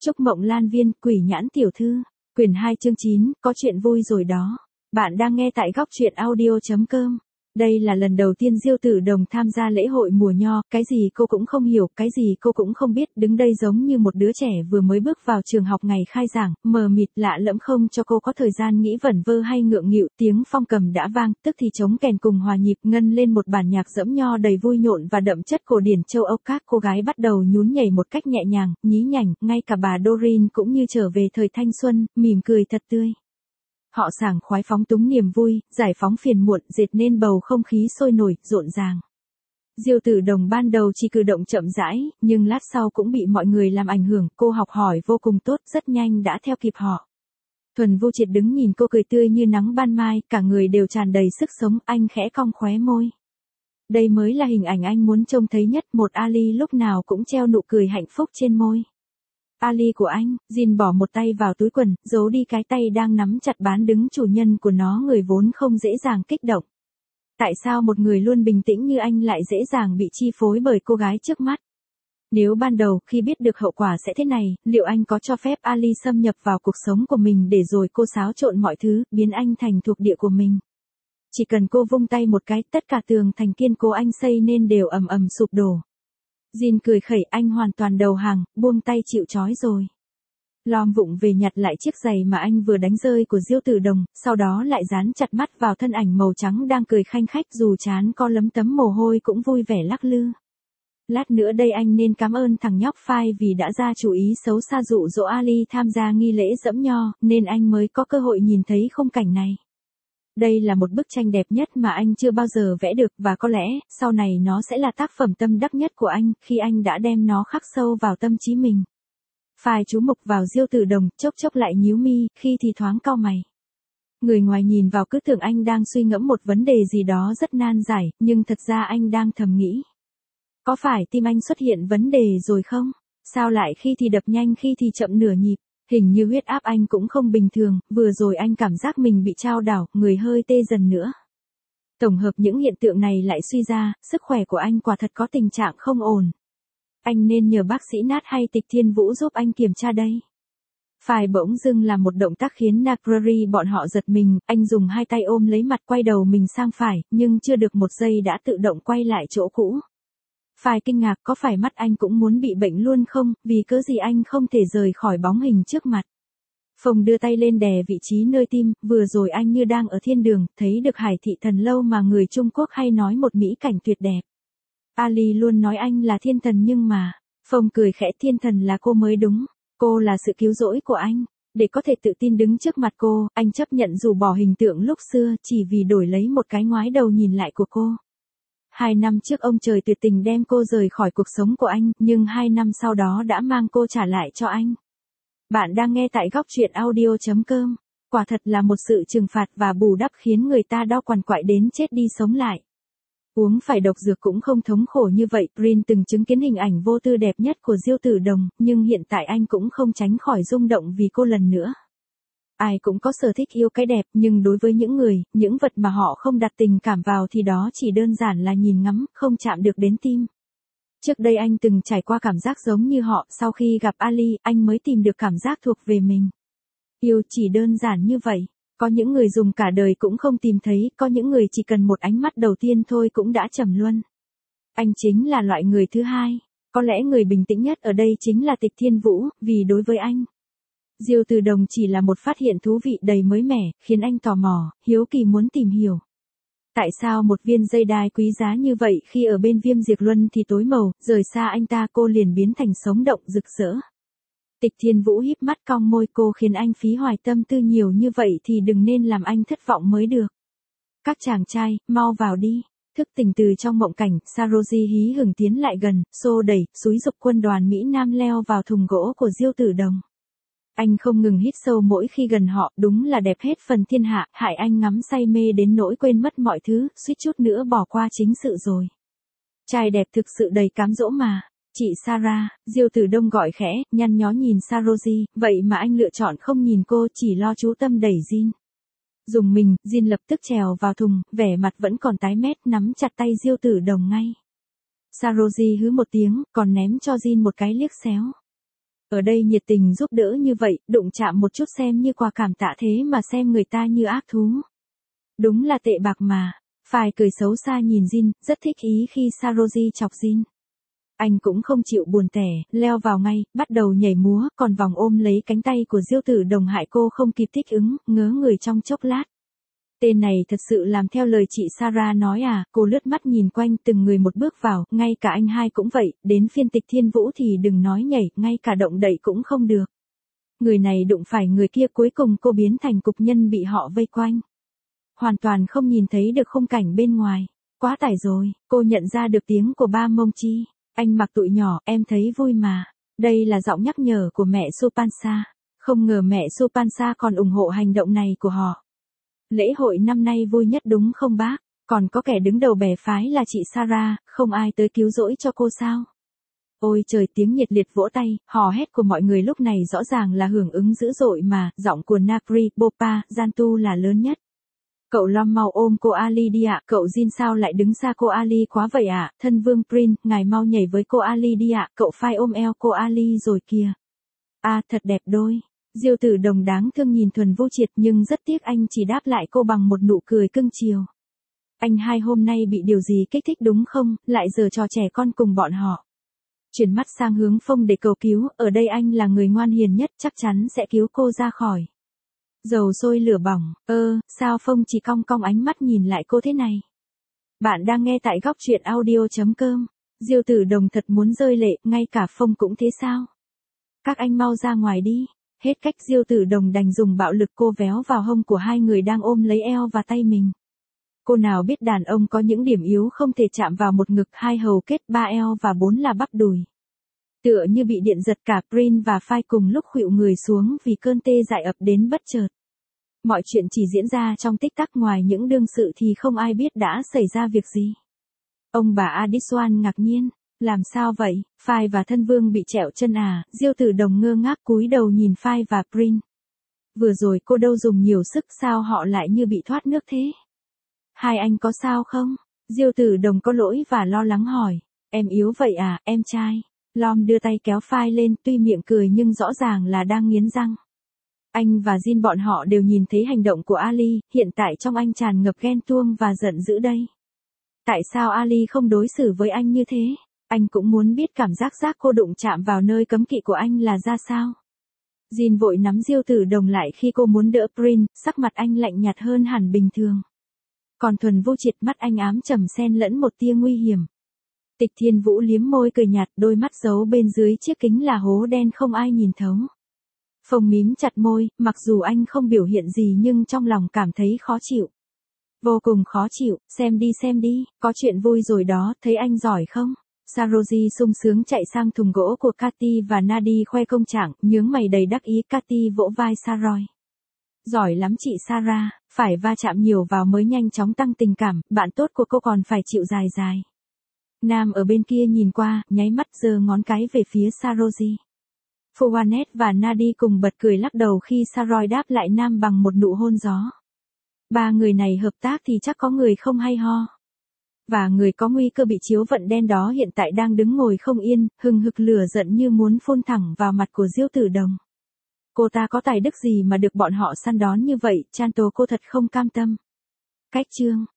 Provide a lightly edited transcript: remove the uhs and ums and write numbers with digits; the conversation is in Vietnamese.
Trúc Mộng Lan Viên, Quỷ Nhãn Tiểu Thư, quyển 2 chương 9, có chuyện vui rồi đó. Bạn đang nghe tại góc truyện audio.com. Đây là lần đầu tiên Diêu Tử Đồng tham gia lễ hội mùa nho, cái gì cô cũng không hiểu, cái gì cô cũng không biết, đứng đây giống như một đứa trẻ vừa mới bước vào trường học ngày khai giảng, mờ mịt lạ lẫm không cho cô có thời gian nghĩ vẩn vơ hay ngượng nghịu, tiếng phong cầm đã vang, tức thì trống kèn cùng hòa nhịp ngân lên một bản nhạc dẫm nho đầy vui nhộn và đậm chất cổ điển châu Âu. Các cô gái bắt đầu nhún nhảy một cách nhẹ nhàng, nhí nhảnh, ngay cả bà Doreen cũng như trở về thời thanh xuân, mỉm cười thật tươi. Họ sảng khoái phóng túng niềm vui, giải phóng phiền muộn, dệt nên bầu không khí sôi nổi, rộn ràng. Diêu Tử Đồng ban đầu chỉ cử động chậm rãi, nhưng lát sau cũng bị mọi người làm ảnh hưởng, cô học hỏi vô cùng tốt, rất nhanh đã theo kịp họ. Thuần Vô Triệt đứng nhìn cô cười tươi như nắng ban mai, cả người đều tràn đầy sức sống, anh khẽ cong khóe môi. Đây mới là hình ảnh anh muốn trông thấy nhất, một Ali lúc nào cũng treo nụ cười hạnh phúc trên môi. Ali của anh, Jin bỏ một tay vào túi quần, giấu đi cái tay đang nắm chặt bán đứng chủ nhân của nó, người vốn không dễ dàng kích động. Tại sao một người luôn bình tĩnh như anh lại dễ dàng bị chi phối bởi cô gái trước mắt? Nếu ban đầu, khi biết được hậu quả sẽ thế này, liệu anh có cho phép Ali xâm nhập vào cuộc sống của mình để rồi cô xáo trộn mọi thứ, biến anh thành thuộc địa của mình? Chỉ cần cô vung tay một cái, tất cả tường thành kiên cố anh xây nên đều ầm ầm sụp đổ. Jin cười khẩy, anh hoàn toàn đầu hàng, buông tay chịu trói rồi. Lom vụng về nhặt lại chiếc giày mà anh vừa đánh rơi của Diêu Tử Đồng, sau đó lại dán chặt mắt vào thân ảnh màu trắng đang cười khanh khách, dù trán có lấm tấm mồ hôi cũng vui vẻ lắc lư. Lát nữa đây anh nên cảm ơn thằng nhóc Phai vì đã ra chủ ý xấu xa dụ dỗ Ali tham gia nghi lễ dẫm nho, nên anh mới có cơ hội nhìn thấy khung cảnh này. Đây là một bức tranh đẹp nhất mà anh chưa bao giờ vẽ được, và có lẽ, sau này nó sẽ là tác phẩm tâm đắc nhất của anh, khi anh đã đem nó khắc sâu vào tâm trí mình. Phai chú mục vào Diêu Tử Đồng, chốc chốc lại nhíu mi, khi thì thoáng cau mày. Người ngoài nhìn vào cứ tưởng anh đang suy ngẫm một vấn đề gì đó rất nan giải, nhưng thật ra anh đang thầm nghĩ. Có phải tim anh xuất hiện vấn đề rồi không? Sao lại khi thì đập nhanh khi thì chậm nửa nhịp? Hình như huyết áp anh cũng không bình thường, vừa rồi anh cảm giác mình bị chao đảo, người hơi tê dần nữa. Tổng hợp những hiện tượng này lại suy ra, sức khỏe của anh quả thật có tình trạng không ổn. Anh nên nhờ bác sĩ Nat hay Tịch Thiên Vũ giúp anh kiểm tra đây. Phai bỗng dưng làm một động tác khiến Nagrari bọn họ giật mình, anh dùng hai tay ôm lấy mặt, quay đầu mình sang phải, nhưng chưa được một giây đã tự động quay lại chỗ cũ. Phai kinh ngạc, có phải mắt anh cũng muốn bị bệnh luôn không, vì cớ gì anh không thể rời khỏi bóng hình trước mặt. Phong đưa tay lên đè vị trí nơi tim, vừa rồi anh như đang ở thiên đường, thấy được Hải Thị Thần Lâu mà người Trung Quốc hay nói một mỹ cảnh tuyệt đẹp. Ali luôn nói anh là thiên thần nhưng mà, Phong cười khẽ, thiên thần là cô mới đúng, cô là sự cứu rỗi của anh. Để có thể tự tin đứng trước mặt cô, anh chấp nhận rũ bỏ hình tượng lúc xưa chỉ vì đổi lấy một cái ngoái đầu nhìn lại của cô. 2 năm trước ông trời tuyệt tình đem cô rời khỏi cuộc sống của anh, nhưng 2 năm sau đó đã mang cô trả lại cho anh. Bạn đang nghe tại góc truyện audio.com. Quả thật là một sự trừng phạt và bù đắp khiến người ta đau quằn quại đến chết đi sống lại. Uống phải độc dược cũng không thống khổ như vậy. Prin từng chứng kiến hình ảnh vô tư đẹp nhất của Diêu Tử Đồng, nhưng hiện tại anh cũng không tránh khỏi rung động vì cô lần nữa. Ai cũng có sở thích yêu cái đẹp, nhưng đối với những người, những vật mà họ không đặt tình cảm vào thì đó chỉ đơn giản là nhìn ngắm, không chạm được đến tim. Trước đây anh từng trải qua cảm giác giống như họ, sau khi gặp Ali, anh mới tìm được cảm giác thuộc về mình. Yêu chỉ đơn giản như vậy. Có những người dùng cả đời cũng không tìm thấy, có những người chỉ cần một ánh mắt đầu tiên thôi cũng đã trầm luân. Anh chính là loại người thứ hai. Có lẽ người bình tĩnh nhất ở đây chính là Tịch Thiên Vũ, vì đối với anh, Diêu Tử Đồng chỉ là một phát hiện thú vị đầy mới mẻ, khiến anh tò mò, hiếu kỳ muốn tìm hiểu. Tại sao một viên dây đai quý giá như vậy khi ở bên Viêm Diệt Luân thì tối màu, rời xa anh ta cô liền biến thành sống động rực rỡ. Tịch Thiên Vũ híp mắt cong môi, cô khiến anh phí hoài tâm tư nhiều như vậy thì đừng nên làm anh thất vọng mới được. Các chàng trai, mau vào đi. Thức tỉnh từ trong mộng cảnh, Saroji hí hửng tiến lại gần, xô đẩy, xúi giục quân đoàn Mỹ Nam leo vào thùng gỗ của Diêu Tử Đồng. Anh không ngừng hít sâu mỗi khi gần họ, đúng là đẹp hết phần thiên hạ, hại anh ngắm say mê đến nỗi quên mất mọi thứ, suýt chút nữa bỏ qua chính sự rồi. Trai đẹp thực sự đầy cám dỗ mà. Chị Sarah, Diêu Tử Đông gọi khẽ, nhăn nhó nhìn Saroji, vậy mà anh lựa chọn không nhìn cô, chỉ lo chú tâm đẩy Jin. Dùng mình, Jin lập tức trèo vào thùng, vẻ mặt vẫn còn tái mét, nắm chặt tay Diêu Tử Đồng ngay. Saroji hứ một tiếng, còn ném cho Jin một cái liếc xéo. Ở đây nhiệt tình giúp đỡ như vậy, đụng chạm một chút xem như quà cảm tạ thế mà xem người ta như ác thú. Đúng là tệ bạc mà. Phải cười xấu xa nhìn Jin, rất thích ý khi Saroji chọc Jin. Anh cũng không chịu buồn tẻ, leo vào ngay, bắt đầu nhảy múa, còn vòng ôm lấy cánh tay của Diêu Tử Đồng hại cô không kịp thích ứng, ngớ người trong chốc lát. Tên này thật sự làm theo lời chị Sarah nói à, cô lướt mắt nhìn quanh từng người một bước vào, ngay cả anh hai cũng vậy, đến phiên Tịch Thiên Vũ thì đừng nói nhảy, ngay cả động đậy cũng không được. Người này đụng phải người kia cuối cùng cô biến thành cục nhân bị họ vây quanh. Hoàn toàn không nhìn thấy được khung cảnh bên ngoài. Quá tải rồi, cô nhận ra được tiếng của ba Mông Chi. Anh mặc tụi nhỏ, em thấy vui mà. Đây là giọng nhắc nhở của mẹ Supansa. Không ngờ mẹ Supansa còn ủng hộ hành động này của họ. Lễ hội năm nay vui nhất đúng không bác? Còn có kẻ đứng đầu bè phái là chị Sarah, không ai tới cứu rỗi cho cô sao? Ôi trời, tiếng nhiệt liệt vỗ tay, hò hét của mọi người lúc này rõ ràng là hưởng ứng dữ dội mà, giọng của Nagri, Bopa, Jantu là lớn nhất. Cậu Lom mau ôm cô Ali đi ạ, cậu Jin sao lại đứng xa cô Ali quá vậy ạ, thân vương Prin, ngài mau nhảy với cô Ali đi ạ, cậu phải ôm eo cô Ali rồi kìa. À thật đẹp đôi. Diêu Tử Đồng đáng thương nhìn Thuần Vô Triệt nhưng rất tiếc anh chỉ đáp lại cô bằng một nụ cười cưng chiều. Anh hai hôm nay bị điều gì kích thích đúng không, lại giở trò trẻ con cùng bọn họ. Chuyển mắt sang hướng Phong để cầu cứu, ở đây anh là người ngoan hiền nhất chắc chắn sẽ cứu cô ra khỏi. Dầu sôi lửa bỏng, sao Phong chỉ cong cong ánh mắt nhìn lại cô thế này. Bạn đang nghe tại góc truyện audio.com. Diêu Tử Đồng thật muốn rơi lệ, ngay cả Phong cũng thế sao? Các anh mau ra ngoài đi. Hết cách Diêu Tử Đồng đành dùng bạo lực cô véo vào hông của hai người đang ôm lấy eo và tay mình. Cô nào biết đàn ông có những điểm yếu không thể chạm vào một ngực, hai hầu kết, ba eo và bốn là bắp đùi. Tựa như bị điện giật cả Prin và Phai cùng lúc khuỵu người xuống vì cơn tê dại ập đến bất chợt. Mọi chuyện chỉ diễn ra trong tích tắc, ngoài những đương sự thì không ai biết đã xảy ra việc gì. Ông bà Adiswan ngạc nhiên, làm sao vậy, Phai và thân vương bị trẹo chân à, Diêu Tử Đồng ngơ ngác cúi đầu nhìn Phai và Prin. Vừa rồi cô đâu dùng nhiều sức sao họ lại như bị thoát nước thế? Hai anh có sao không? Diêu Tử Đồng có lỗi và lo lắng hỏi. Em yếu vậy à, em trai? Lom đưa tay kéo Phai lên, tuy miệng cười nhưng rõ ràng là đang nghiến răng. Anh và Jin bọn họ đều nhìn thấy hành động của Ali, hiện tại trong anh tràn ngập ghen tuông và giận dữ đây. Tại sao Ali không đối xử với anh như thế? Anh cũng muốn biết cảm giác cô đụng chạm vào nơi cấm kỵ của anh là ra sao. Jin vội nắm Diêu Tử Đồng lại khi cô muốn đỡ Prin, sắc mặt anh lạnh nhạt hơn hẳn bình thường. Còn Thuần Vô Triệt, mắt anh ám trầm xen lẫn một tia nguy hiểm. Tịch Thiên Vũ liếm môi cười nhạt, đôi mắt giấu bên dưới chiếc kính là hố đen không ai nhìn thấu. Phong mím chặt môi, mặc dù anh không biểu hiện gì nhưng trong lòng cảm thấy khó chịu. Vô cùng khó chịu, xem đi, có chuyện vui rồi đó, thấy anh giỏi không? Saroji sung sướng chạy sang thùng gỗ của Cathy và Nadi khoe công trạng, nhướng mày đầy đắc ý. Cathy vỗ vai Saroy. Giỏi lắm chị Sarah, phải va chạm nhiều vào mới nhanh chóng tăng tình cảm, bạn tốt của cô còn phải chịu dài dài. Nam ở bên kia nhìn qua, nháy mắt giơ ngón cái về phía Saroji. Phoanet và Nadi cùng bật cười lắc đầu khi Saroy đáp lại Nam bằng một nụ hôn gió. Ba người này hợp tác thì chắc có người không hay ho. Và người có nguy cơ bị chiếu vận đen đó hiện tại đang đứng ngồi không yên, hừng hực lửa giận như muốn phun thẳng vào mặt của Diêu Tử Đồng. Cô ta có tài đức gì mà được bọn họ săn đón như vậy, Chanto cô thật không cam tâm. Cách chương